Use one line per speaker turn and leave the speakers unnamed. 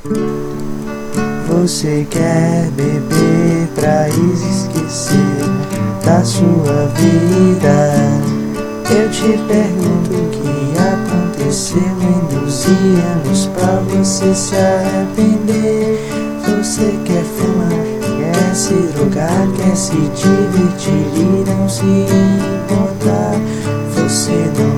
Você quer beber pra esquecer da sua vida? Eu te pergunto o que aconteceu em 12 anos pra você se arrepender. Você quer fumar, quer se drogar, quer se divertir e não se importar. Você não